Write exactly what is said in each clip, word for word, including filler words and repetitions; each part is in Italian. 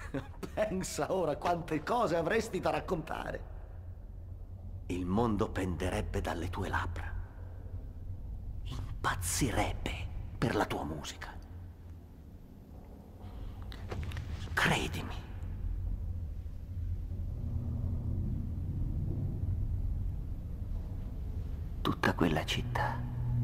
Pensa ora quante cose avresti da raccontare. Il mondo penderebbe dalle tue labbra. Impazzirebbe per la tua musica. Credimi. Tutta quella città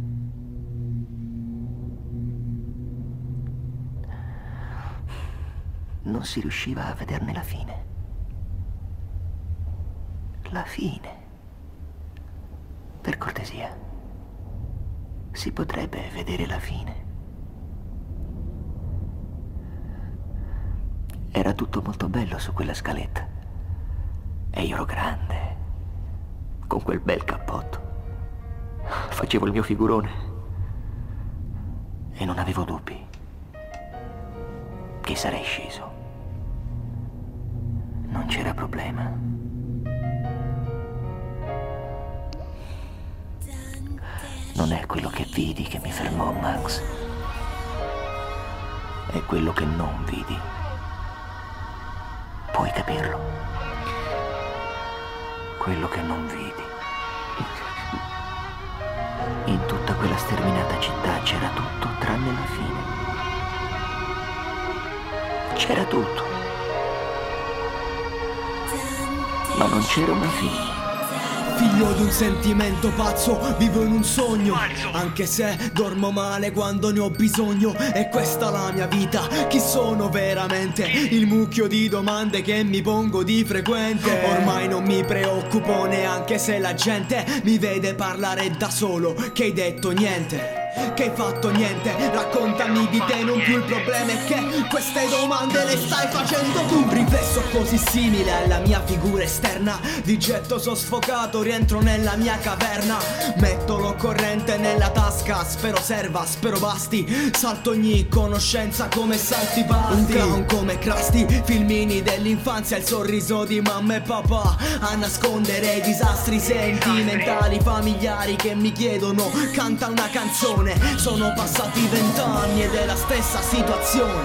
non si riusciva a vederne la fine. La fine. Per cortesia, si potrebbe vedere la fine. Era tutto molto bello su quella scaletta. E io ero grande, con quel bel cappotto. Facevo il mio figurone. E non avevo dubbi che sarei sceso. Non c'era problema. Non è quello che vidi che mi fermò, Max. È quello che non vidi. Puoi capirlo? Quello che non vidi. In tutta quella sterminata città c'era tutto tranne la fine. C'era tutto. Ma non c'era una fine. Figlio di un sentimento pazzo, vivo in un sogno, anche se dormo male quando ne ho bisogno. E questa la mia vita, chi sono veramente? Il mucchio di domande che mi pongo di frequente. Ormai non mi preoccupo neanche se la gente mi vede parlare da solo. Che hai detto niente, che hai fatto niente. Raccontami di te, non più il problema è che queste domande le stai facendo tu. Un riflesso così simile alla mia figura esterna. Di getto so sfocato, rientro nella mia caverna. Metto l'occorrente nella tasca, spero serva, spero basti. Salto ogni conoscenza come salti pasti. Un clown come Krusty, filmini dell'infanzia, il sorriso di mamma e papà a nascondere i disastri sentimentali familiari che mi chiedono canta una canzone. Sono passati vent'anni ed è la stessa situazione.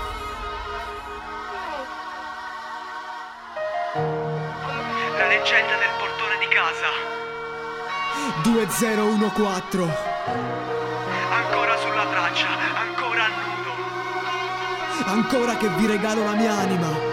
La leggenda del portone di casa. due zero uno quattro. Ancora sulla traccia, ancora a nudo. Ancora che vi regalo la mia anima.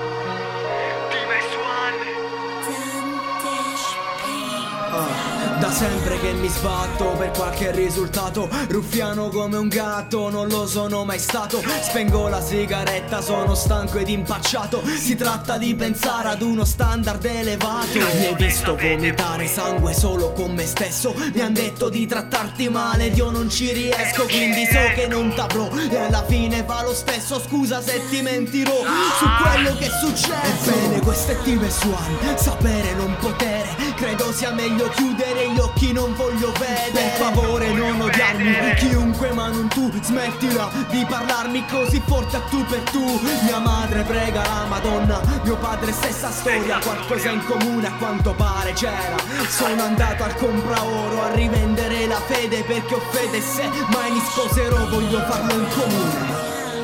Da sempre che mi sbatto per qualche risultato. Ruffiano come un gatto, non lo sono mai stato. Spengo la sigaretta, sono stanco ed impacciato. Si tratta di pensare ad uno standard elevato. Mi hai visto vomitare sangue solo con me stesso. Mi han detto di trattarti male ed io non ci riesco. Quindi so che non t'avrò e alla fine va lo stesso. Scusa se ti mentirò su quello che succede. Ebbene questo è T V S One, sapere non potere. Credo sia meglio chiudere gli occhi, non voglio vedere. Per favore non odiarmi, chiunque ma non tu. Smettila di parlarmi così forte a tu per tu. Mia madre prega la Madonna, mio padre stessa storia. Qualcosa in comune a quanto pare c'era. Sono andato al compraoro a rivendere la fede, perché ho fede se mai mi sposerò voglio farlo in comune.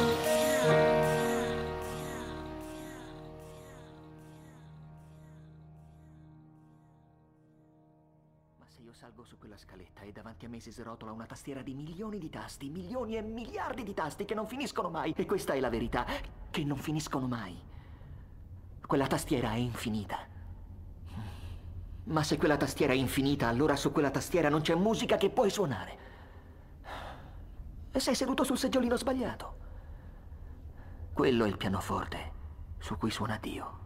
Salgo su quella scaletta e davanti a me si srotola una tastiera di milioni di tasti, milioni e miliardi di tasti che non finiscono mai. E questa è la verità, che non finiscono mai. Quella tastiera è infinita. Ma se quella tastiera è infinita, allora su quella tastiera non c'è musica che puoi suonare. E sei seduto sul seggiolino sbagliato. Quello è il pianoforte su cui suona Dio.